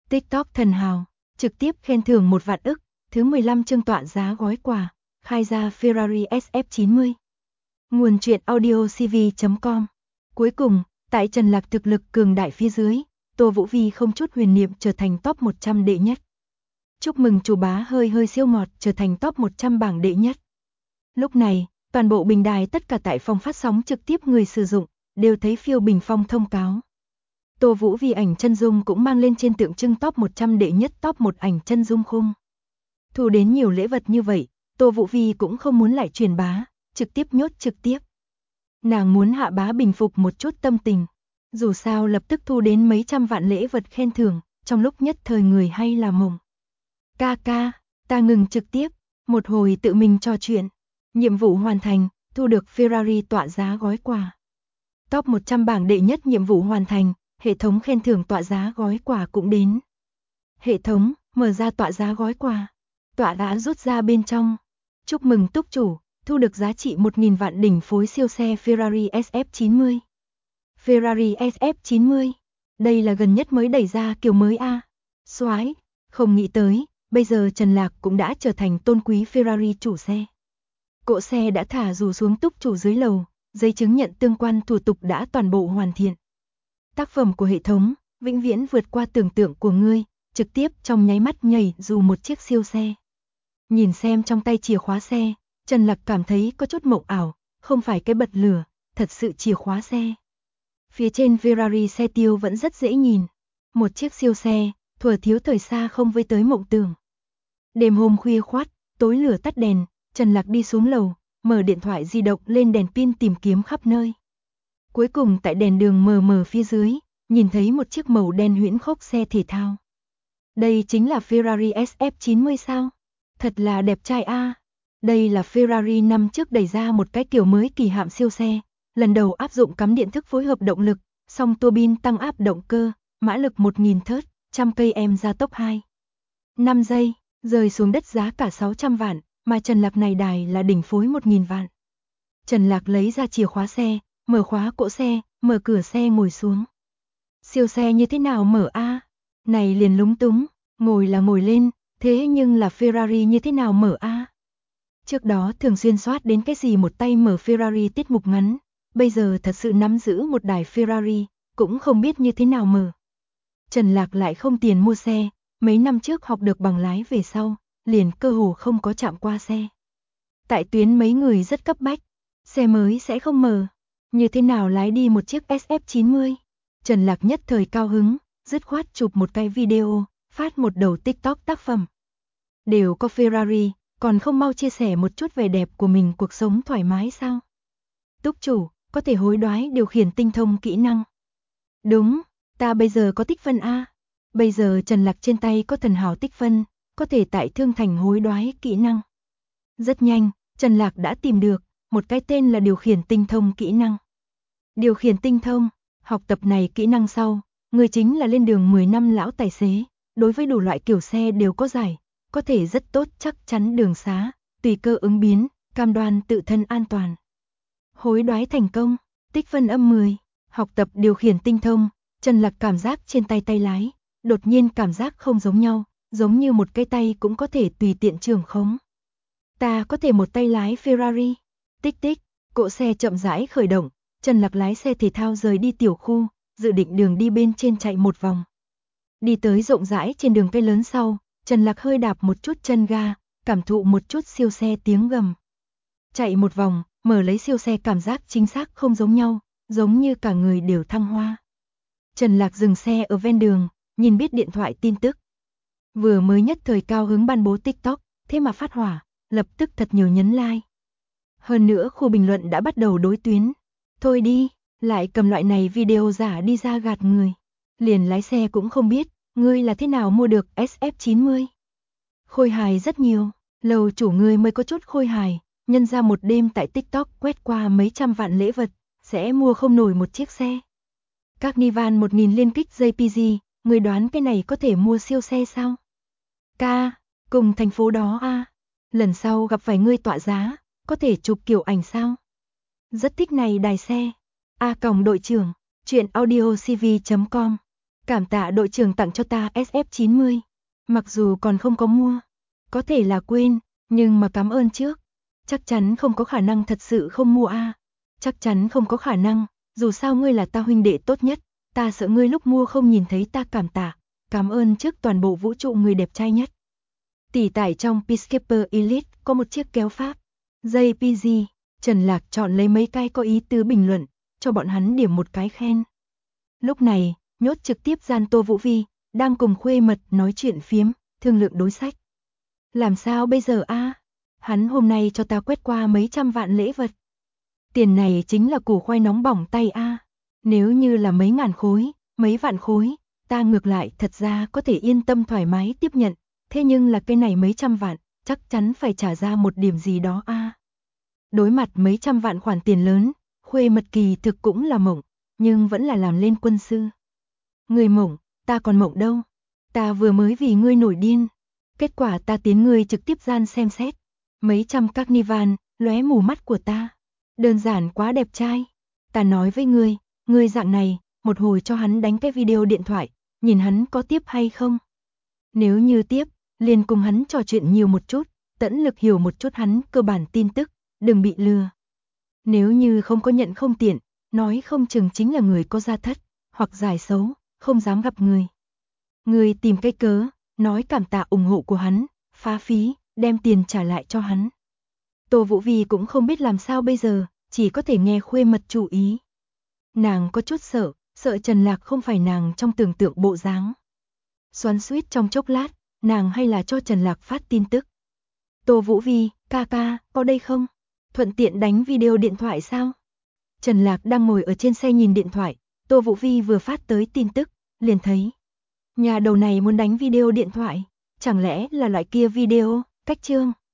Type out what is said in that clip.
TikTok thần hào, trực tiếp khen thưởng 1 vạn ức, thứ 15 chương tọa giá gói quà, khai ra Ferrari SF90. Nguồn truyện audio cv.com. Cuối cùng, tại Trần Lạc thực lực cường đại phía dưới, Tô Vũ Vi không chút huyền niệm trở thành top 100 đệ nhất. Chúc mừng chủ bá hơi siêu ngọt trở thành top 100 bảng đệ nhất. Lúc này, toàn bộ bình đài tất cả tại phòng phát sóng trực tiếp người sử dụng, đều thấy phiêu bình phong thông cáo. Tô Vũ Vi ảnh chân dung cũng mang lên trên tượng trưng top 100 đệ nhất top 1 ảnh chân dung khung. Thu đến nhiều lễ vật như vậy, Tô Vũ Vi cũng không muốn lại truyền bá, trực tiếp nhốt trực tiếp. Nàng muốn hạ bá bình phục một chút tâm tình. Dù sao lập tức thu đến mấy trăm vạn lễ vật khen thưởng, trong lúc nhất thời người hay là mộng. Ca, ta ngừng trực tiếp, một hồi tự mình trò chuyện. Nhiệm vụ hoàn thành, thu được Ferrari tọa giá gói quà. Top 100 bảng đệ nhất nhiệm vụ hoàn thành, hệ thống khen thưởng tọa giá gói quà cũng đến. Hệ thống, mở ra tọa giá gói quà. Tọa đã rút ra bên trong. Chúc mừng túc chủ, thu được giá trị 1.000 vạn đỉnh phối siêu xe Ferrari SF90. Ferrari SF90, đây là gần nhất mới đẩy ra kiểu mới a. Soái, không nghĩ tới, bây giờ Trần Lạc cũng đã trở thành tôn quý Ferrari chủ xe. Cỗ xe đã thả dù xuống túc chủ dưới lầu, giấy chứng nhận tương quan thủ tục đã toàn bộ hoàn thiện. Tác phẩm của hệ thống, vĩnh viễn vượt qua tưởng tượng của ngươi, trực tiếp trong nháy mắt nhảy dù một chiếc siêu xe. Nhìn xem trong tay chìa khóa xe, Trần Lạc cảm thấy có chút mộng ảo, không phải cái bật lửa, thật sự chìa khóa xe. Phía trên Ferrari xe tiêu vẫn rất dễ nhìn. Một chiếc siêu xe, thuở thiếu thời xa không với tới mộng tưởng. Đêm hôm khuya khoắt, tối lửa tắt đèn, Trần Lạc đi xuống lầu, mở điện thoại di động lên đèn pin tìm kiếm khắp nơi. Cuối cùng tại đèn đường mờ phía dưới, nhìn thấy một chiếc màu đen huyễn khốc xe thể thao. Đây chính là Ferrari SF90 sao? Thật là đẹp trai a. Đây là Ferrari năm trước đẩy ra một cái kiểu mới kỳ hạm siêu xe, lần đầu áp dụng cắm điện thức phối hợp động lực, song tua bin tăng áp động cơ, mã lực 1000 thớt, 100 cây em gia tốc 5 giây, rơi xuống đất giá cả 600 vạn, mà Trần Lạc này đài là đỉnh phối 1000 vạn. Trần Lạc lấy ra chìa khóa xe, mở khóa cỗ xe, mở cửa xe ngồi xuống. Siêu xe như thế nào mở a? Này liền lúng túng, ngồi là ngồi lên, thế nhưng là Ferrari như thế nào mở a? Trước đó thường xuyên soát đến cái gì một tay mở Ferrari tiết mục ngắn, bây giờ thật sự nắm giữ một đài Ferrari, cũng không biết như thế nào mở. Trần Lạc lại không tiền mua xe, mấy năm trước học được bằng lái về sau, liền cơ hồ không có chạm qua xe. Tại tuyến mấy người rất cấp bách, xe mới sẽ không mở, như thế nào lái đi một chiếc SF90. Trần Lạc nhất thời cao hứng, dứt khoát chụp một cái video, phát một đầu TikTok tác phẩm. Đều có Ferrari, còn không mau chia sẻ một chút vẻ đẹp của mình cuộc sống thoải mái sao? Túc chủ, có thể hối đoái điều khiển tinh thông kỹ năng. Đúng, ta bây giờ có tích phân A. Bây giờ Trần Lạc trên tay có thần hào tích phân, có thể tại thương thành hối đoái kỹ năng. Rất nhanh, Trần Lạc đã tìm được một cái tên là điều khiển tinh thông kỹ năng. Điều khiển tinh thông, học tập này kỹ năng sau, người chính là lên đường 10 năm lão tài xế, đối với đủ loại kiểu xe đều có giải, có thể rất tốt chắc chắn đường xá, tùy cơ ứng biến, cam đoan tự thân an toàn. Hối đoái thành công, tích phân âm 10, học tập điều khiển tinh thông, Trần Lạc cảm giác trên tay lái, đột nhiên cảm giác không giống nhau, giống như một cái tay cũng có thể tùy tiện trường khống. Ta có thể một tay lái Ferrari. Tích tích, cỗ xe chậm rãi khởi động, Trần Lạc lái xe thể thao rời đi tiểu khu, dự định đường đi bên trên chạy một vòng. Đi tới rộng rãi trên đường cây lớn sau, Trần Lạc hơi đạp một chút chân ga, cảm thụ một chút siêu xe tiếng gầm. Chạy một vòng, mở lấy siêu xe cảm giác chính xác không giống nhau, giống như cả người đều thăng hoa. Trần Lạc dừng xe ở ven đường, nhìn biết điện thoại tin tức. Vừa mới nhất thời cao hứng ban bố TikTok, thế mà phát hỏa, lập tức thật nhiều nhấn like. Hơn nữa khu bình luận đã bắt đầu đối tuyến. Thôi đi, lại cầm loại này video giả đi ra gạt người. Liền lái xe cũng không biết, ngươi là thế nào mua được SF90. Khôi hài rất nhiều, lầu chủ ngươi mới có chút khôi hài, nhân ra một đêm tại TikTok quét qua mấy trăm vạn lễ vật, sẽ mua không nổi một chiếc xe. Các Nivan 1000 liên kích JPG, người đoán cái này có thể mua siêu xe sao? Ca, cùng thành phố đó a. Lần sau gặp phải ngươi tọa giá, có thể chụp kiểu ảnh sao? Rất thích này đài xe. A Còng đội trưởng, truyện audio cv.com Cảm tạ đội trưởng tặng cho ta SF90. Mặc dù còn không có mua, có thể là quên, nhưng mà cảm ơn trước. Chắc chắn không có khả năng thật sự không mua a. Chắc chắn không có khả năng, dù sao ngươi là ta huynh đệ tốt nhất, ta sợ ngươi lúc mua không nhìn thấy ta cảm tạ. Cảm ơn trước toàn bộ vũ trụ người đẹp trai nhất. Tỷ tải trong Peacekeeper Elite có một chiếc kéo Pháp. JPG, Trần Lạc chọn lấy mấy cái có ý tứ bình luận, cho bọn hắn điểm một cái khen. Lúc này, nhốt trực tiếp gian Tô Vũ Vi, đang cùng khuê mật nói chuyện phiếm, thương lượng đối sách. Làm sao bây giờ a? Hắn hôm nay cho ta quét qua mấy trăm vạn lễ vật. Tiền này chính là củ khoai nóng bỏng tay a. Nếu như là mấy ngàn khối, mấy vạn khối, ta ngược lại thật ra có thể yên tâm thoải mái tiếp nhận. Thế nhưng là cái này mấy trăm vạn, chắc chắn phải trả ra một điểm gì đó a. Đối mặt mấy trăm vạn khoản tiền lớn, khuê mật kỳ thực cũng là mộng, nhưng vẫn là làm lên quân sư. Người mộng, ta còn mộng đâu. Ta vừa mới vì ngươi nổi điên. Kết quả ta tiến ngươi trực tiếp gian xem xét. Mấy trăm carnival, lóe mù mắt của ta. Đơn giản quá đẹp trai. Ta nói với ngươi dạng này, một hồi cho hắn đánh cái video điện thoại, nhìn hắn có tiếp hay không. Nếu như tiếp, liền cùng hắn trò chuyện nhiều một chút, tận lực hiểu một chút hắn cơ bản tin tức, đừng bị lừa. Nếu như không có nhận không tiện, nói không chừng chính là người có gia thất, hoặc giải xấu, không dám gặp người. Người tìm cái cớ, nói cảm tạ ủng hộ của hắn, phá phí, đem tiền trả lại cho hắn. Tô Vũ Vi cũng không biết làm sao bây giờ, chỉ có thể nghe khuê mật chủ ý. Nàng có chút sợ Trần Lạc không phải nàng trong tưởng tượng bộ dáng. Xoắn xuýt trong chốc lát, nàng hay là cho Trần Lạc phát tin tức. Tô Vũ Vi, ca ca, có đây không? Thuận tiện đánh video điện thoại sao? Trần Lạc đang ngồi ở trên xe nhìn điện thoại, Tô Vũ Vi vừa phát tới tin tức, liền thấy. Nhà đầu này muốn đánh video điện thoại, chẳng lẽ là loại kia video, cách chương.